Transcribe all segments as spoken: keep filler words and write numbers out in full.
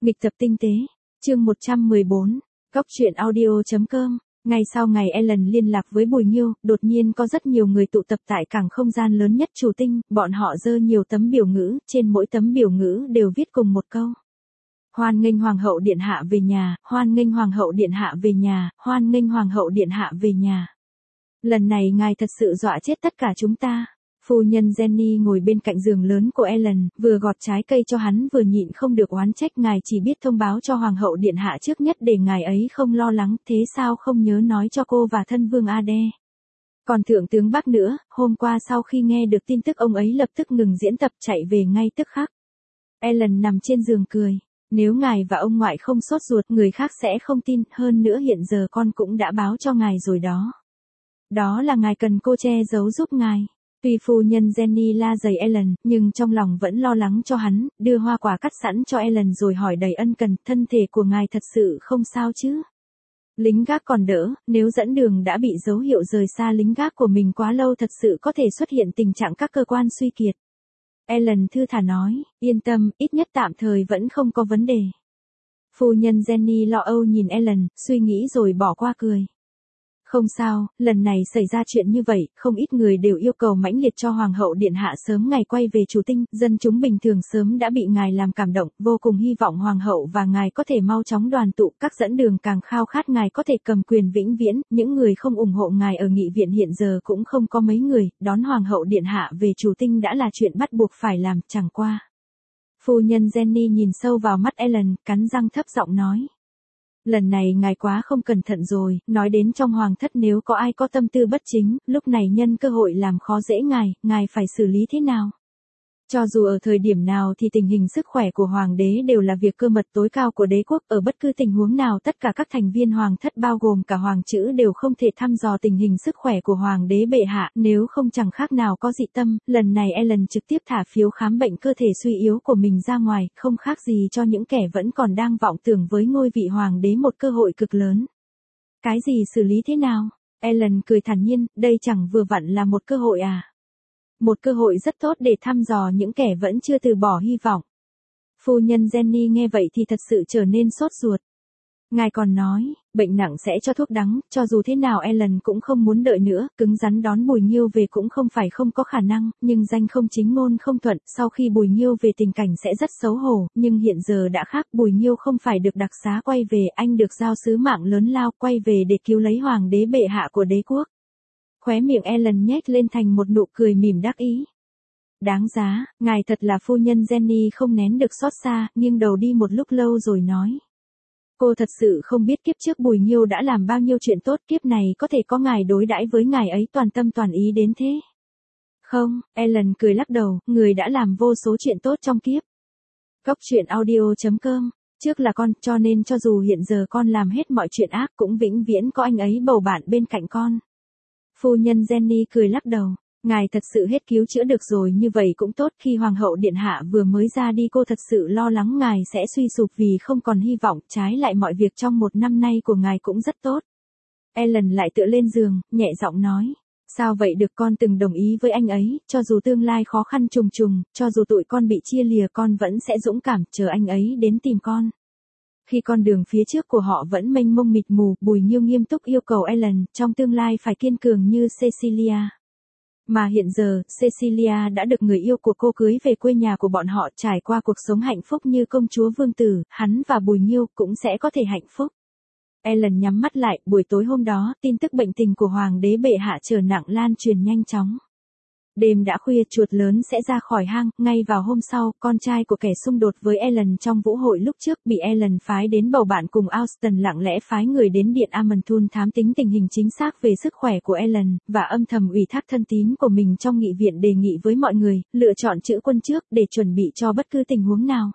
Nghịch tập tinh tế, chương một trăm mười bốn, Góc truyện audio chấm com. Ngay sau ngày Ellen liên lạc với Bùi Nhiêu, đột nhiên có rất nhiều người tụ tập tại cảng không gian lớn nhất Trù Tinh, bọn họ giơ nhiều tấm biểu ngữ, trên mỗi tấm biểu ngữ đều viết cùng một câu. Hoan nghênh Hoàng hậu điện hạ về nhà, hoan nghênh Hoàng hậu điện hạ về nhà, hoan nghênh Hoàng hậu điện hạ về nhà. Lần này ngài thật sự dọa chết tất cả chúng ta. Phu nhân Jenny ngồi bên cạnh giường lớn của Ellen, vừa gọt trái cây cho hắn vừa nhịn không được oán trách ngài chỉ biết thông báo cho Hoàng hậu điện hạ trước nhất để ngài ấy không lo lắng, thế sao không nhớ nói cho cô và thân vương Ade. Còn thượng tướng Bắc nữa, hôm qua sau khi nghe được tin tức ông ấy lập tức ngừng diễn tập chạy về ngay tức khắc. Ellen nằm trên giường cười, nếu ngài và ông ngoại không sốt ruột người khác sẽ không tin, hơn nữa hiện giờ con cũng đã báo cho ngài rồi đó. Đó là ngài cần cô che giấu giúp ngài. Tuy phu nhân Jenny la dày Ellen, nhưng trong lòng vẫn lo lắng cho hắn, đưa hoa quả cắt sẵn cho Ellen rồi hỏi đầy ân cần, thân thể của ngài thật sự không sao chứ? Lính gác còn đỡ, nếu dẫn đường đã bị dấu hiệu rời xa lính gác của mình quá lâu thật sự có thể xuất hiện tình trạng các cơ quan suy kiệt. Ellen thư thả nói, yên tâm, ít nhất tạm thời vẫn không có vấn đề. Phu nhân Jenny lo âu nhìn Ellen, suy nghĩ rồi bỏ qua cười. Không sao, lần này xảy ra chuyện như vậy, không ít người đều yêu cầu mãnh liệt cho Hoàng hậu điện hạ sớm ngày quay về Trù Tinh, dân chúng bình thường sớm đã bị ngài làm cảm động, vô cùng hy vọng Hoàng hậu và ngài có thể mau chóng đoàn tụ, các dẫn đường càng khao khát ngài có thể cầm quyền vĩnh viễn, những người không ủng hộ ngài ở nghị viện hiện giờ cũng không có mấy người, đón Hoàng hậu điện hạ về Trù Tinh đã là chuyện bắt buộc phải làm, chẳng qua. Phu nhân Jenny nhìn sâu vào mắt Ellen, cắn răng thấp giọng nói. Lần này ngài quá không cẩn thận rồi, nói đến trong hoàng thất nếu có ai có tâm tư bất chính, lúc này nhân cơ hội làm khó dễ ngài, ngài phải xử lý thế nào? Cho dù ở thời điểm nào thì tình hình sức khỏe của hoàng đế đều là việc cơ mật tối cao của đế quốc, ở bất cứ tình huống nào tất cả các thành viên hoàng thất bao gồm cả hoàng chữ đều không thể thăm dò tình hình sức khỏe của hoàng đế bệ hạ, nếu không chẳng khác nào có dị tâm, lần này Ellen trực tiếp thả phiếu khám bệnh cơ thể suy yếu của mình ra ngoài, không khác gì cho những kẻ vẫn còn đang vọng tưởng với ngôi vị hoàng đế một cơ hội cực lớn. Cái gì xử lý thế nào? Ellen cười thản nhiên, đây chẳng vừa vặn là một cơ hội à? Một cơ hội rất tốt để thăm dò những kẻ vẫn chưa từ bỏ hy vọng. Phu nhân Jenny nghe vậy thì thật sự trở nên sốt ruột. Ngài còn nói, bệnh nặng sẽ cho thuốc đắng, cho dù thế nào Ellen cũng không muốn đợi nữa, cứng rắn đón Bùi Nhiêu về cũng không phải không có khả năng, nhưng danh không chính ngôn không thuận, sau khi Bùi Nhiêu về tình cảnh sẽ rất xấu hổ, nhưng hiện giờ đã khác, Bùi Nhiêu không phải được đặc xá quay về, anh được giao sứ mạng lớn lao quay về để cứu lấy hoàng đế bệ hạ của đế quốc. Khóe miệng Ellen nhếch lên thành một nụ cười mỉm đắc ý. Đáng giá, ngài thật là phu nhân Jenny không nén được xót xa, nghiêng đầu đi một lúc lâu rồi nói. Cô thật sự không biết kiếp trước Bùi Nhiêu đã làm bao nhiêu chuyện tốt, kiếp này có thể có ngài đối đãi với ngài ấy toàn tâm toàn ý đến thế. Không, Ellen cười lắc đầu, người đã làm vô số chuyện tốt trong kiếp. Góc truyện audio chấm com, trước là con, cho nên cho dù hiện giờ con làm hết mọi chuyện ác cũng vĩnh viễn có anh ấy bầu bạn bên cạnh con. Phu nhân Jenny cười lắc đầu, ngài thật sự hết cứu chữa được rồi, như vậy cũng tốt, khi Hoàng hậu điện hạ vừa mới ra đi cô thật sự lo lắng ngài sẽ suy sụp vì không còn hy vọng, trái lại mọi việc trong một năm nay của ngài cũng rất tốt. Ellen lại tựa lên giường, nhẹ giọng nói, sao vậy được, con từng đồng ý với anh ấy, cho dù tương lai khó khăn trùng trùng, cho dù tụi con bị chia lìa con vẫn sẽ dũng cảm chờ anh ấy đến tìm con. Khi con đường phía trước của họ vẫn mênh mông mịt mù, Bùi Nhiêu nghiêm túc yêu cầu Ellen, trong tương lai phải kiên cường như Cecilia. Mà hiện giờ, Cecilia đã được người yêu của cô cưới về quê nhà của bọn họ, trải qua cuộc sống hạnh phúc như công chúa vương tử, hắn và Bùi Nhiêu cũng sẽ có thể hạnh phúc. Ellen nhắm mắt lại, buổi tối hôm đó, tin tức bệnh tình của hoàng đế bệ hạ trở nặng lan truyền nhanh chóng. Đêm đã khuya, chuột lớn sẽ ra khỏi hang, ngay vào hôm sau, con trai của kẻ xung đột với Ellen trong vũ hội lúc trước bị Ellen phái đến bầu bạn cùng Austen lặng lẽ phái người đến điện Amanthun thám tính tình hình chính xác về sức khỏe của Ellen, và âm thầm ủy thác thân tín của mình trong nghị viện đề nghị với mọi người, lựa chọn chữ quân trước để chuẩn bị cho bất cứ tình huống nào.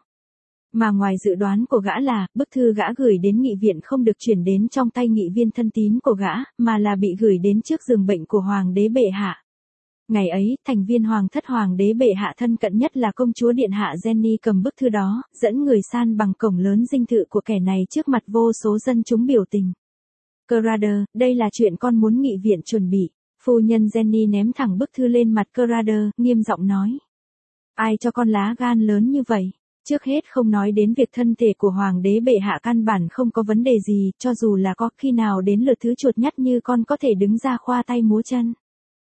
Mà ngoài dự đoán của gã là, bức thư gã gửi đến nghị viện không được chuyển đến trong tay nghị viên thân tín của gã, mà là bị gửi đến trước giường bệnh của hoàng đế bệ hạ. Ngày ấy, thành viên hoàng thất hoàng đế bệ hạ thân cận nhất là công chúa điện hạ Jenny cầm bức thư đó, dẫn người san bằng cổng lớn dinh thự của kẻ này trước mặt vô số dân chúng biểu tình. Crader, đây là chuyện con muốn nghị viện chuẩn bị. Phu nhân Jenny ném thẳng bức thư lên mặt Crader, nghiêm giọng nói. Ai cho con lá gan lớn như vậy? Trước hết không nói đến việc thân thể của hoàng đế bệ hạ căn bản không có vấn đề gì, cho dù là có khi nào đến lượt thứ chuột nhắt như con có thể đứng ra khoa tay múa chân.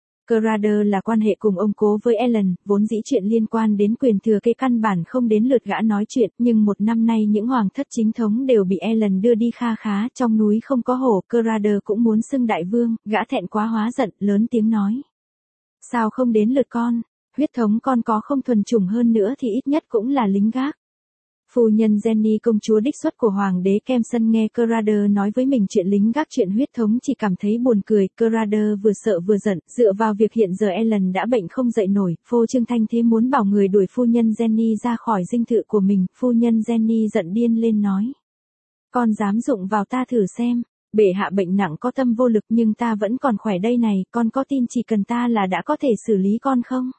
Crader là quan hệ cùng ông cố với Ellen, vốn dĩ chuyện liên quan đến quyền thừa kế căn bản không đến lượt gã nói chuyện, nhưng một năm nay những hoàng thất chính thống đều bị Ellen đưa đi kha khá, trong núi không có hổ, Crader cũng muốn xưng đại vương, gã thẹn quá hóa giận, lớn tiếng nói. Sao không đến lượt con, huyết thống con có không thuần chủng hơn nữa thì ít nhất cũng là lính gác. Phu nhân Jenny công chúa đích xuất của hoàng đế Kemson nghe Crader nói với mình chuyện lính gác chuyện huyết thống chỉ cảm thấy buồn cười, Crader vừa sợ vừa giận, dựa vào việc hiện giờ Ellen đã bệnh không dậy nổi, phô trương thanh thế muốn bảo người đuổi phu nhân Jenny ra khỏi dinh thự của mình, phu nhân Jenny giận điên lên nói. Con dám dụng vào ta thử xem, bệ hạ bệnh nặng có tâm vô lực nhưng ta vẫn còn khỏe đây này, con có tin chỉ cần ta là đã có thể xử lý con không?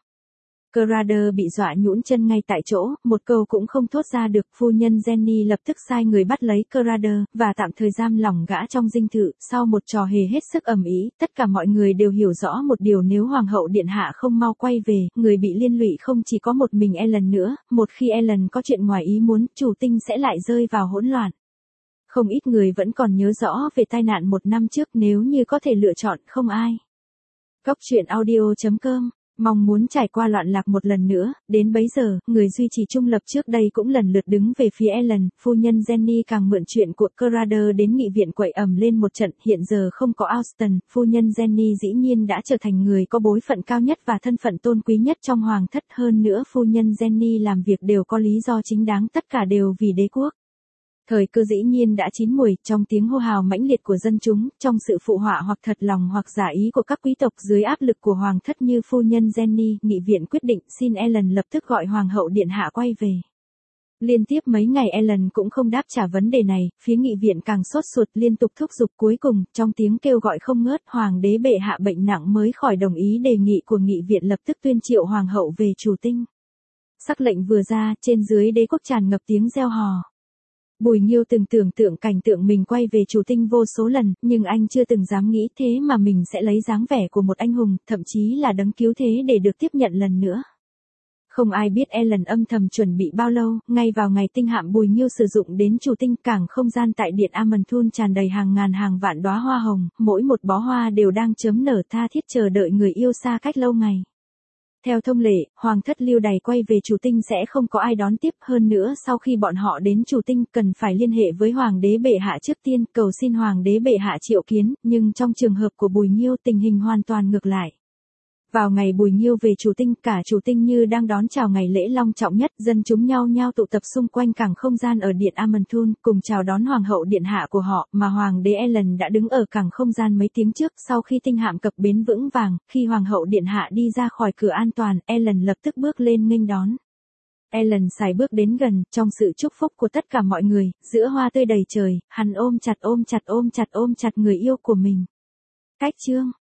Crader bị dọa nhũn chân ngay tại chỗ, một câu cũng không thốt ra được, phu nhân Jenny lập tức sai người bắt lấy Crader, và tạm thời giam lỏng gã trong dinh thự, sau một trò hề hết sức ầm ĩ, tất cả mọi người đều hiểu rõ một điều nếu Hoàng hậu Điện Hạ không mau quay về, người bị liên lụy không chỉ có một mình Ellen nữa, một khi Ellen có chuyện ngoài ý muốn, chủ tinh sẽ lại rơi vào hỗn loạn. Không ít người vẫn còn nhớ rõ về tai nạn một năm trước nếu như có thể lựa chọn không ai. Góc truyện audio chấm com mong muốn trải qua loạn lạc một lần nữa, đến bấy giờ, người duy trì trung lập trước đây cũng lần lượt đứng về phía Ellen, phu nhân Jenny càng mượn chuyện của Crader đến nghị viện quậy ầm lên một trận, hiện giờ không có Austen, phu nhân Jenny dĩ nhiên đã trở thành người có bối phận cao nhất và thân phận tôn quý nhất trong hoàng thất, hơn nữa phu nhân Jenny làm việc đều có lý do chính đáng, tất cả đều vì đế quốc. Thời cơ dĩ nhiên đã chín muồi, trong tiếng hô hào mãnh liệt của dân chúng, trong sự phụ họa hoặc thật lòng hoặc giả ý của các quý tộc dưới áp lực của hoàng thất như phu nhân Jenny, nghị viện quyết định xin Ellen lập tức gọi hoàng hậu điện hạ quay về. Liên tiếp mấy ngày Ellen cũng không đáp trả vấn đề này, phía nghị viện càng sốt ruột liên tục thúc giục, cuối cùng, trong tiếng kêu gọi không ngớt, hoàng đế bệ hạ bệnh nặng mới khỏi đồng ý đề nghị của nghị viện lập tức tuyên triệu hoàng hậu về chủ tinh. Sắc lệnh vừa ra, trên dưới đế quốc tràn ngập tiếng reo hò. Bùi Nghiêu từng tưởng tượng cảnh tượng mình quay về chủ tinh vô số lần, nhưng anh chưa từng dám nghĩ thế mà mình sẽ lấy dáng vẻ của một anh hùng, thậm chí là đấng cứu thế để được tiếp nhận lần nữa. Không ai biết Ellen âm thầm chuẩn bị bao lâu, ngay vào ngày tinh hạm Bùi Nghiêu sử dụng đến chủ tinh, cảng không gian tại điện Amanthul tràn đầy hàng ngàn hàng vạn đóa hoa hồng, mỗi một bó hoa đều đang chớm nở tha thiết chờ đợi người yêu xa cách lâu ngày. Theo thông lệ, hoàng thất lưu đày quay về chủ tinh sẽ không có ai đón tiếp, hơn nữa sau khi bọn họ đến chủ tinh cần phải liên hệ với hoàng đế bệ hạ trước tiên, cầu xin hoàng đế bệ hạ triệu kiến, nhưng trong trường hợp của Bùi Nghiêu tình hình hoàn toàn ngược lại. Vào ngày Bùi Nghiêu về chủ tinh, cả chủ tinh như đang đón chào ngày lễ long trọng nhất, dân chúng nhao nhao tụ tập xung quanh cảng không gian ở điện Amanthul, cùng chào đón hoàng hậu điện hạ của họ, mà hoàng đế Ellen đã đứng ở cảng không gian mấy tiếng trước, sau khi tinh hạm cập bến vững vàng, khi hoàng hậu điện hạ đi ra khỏi cửa an toàn, Ellen lập tức bước lên nghênh đón. Ellen sải bước đến gần, trong sự chúc phúc của tất cả mọi người, giữa hoa tươi đầy trời, hắn ôm chặt ôm chặt ôm chặt ôm chặt người yêu của mình. Cách chương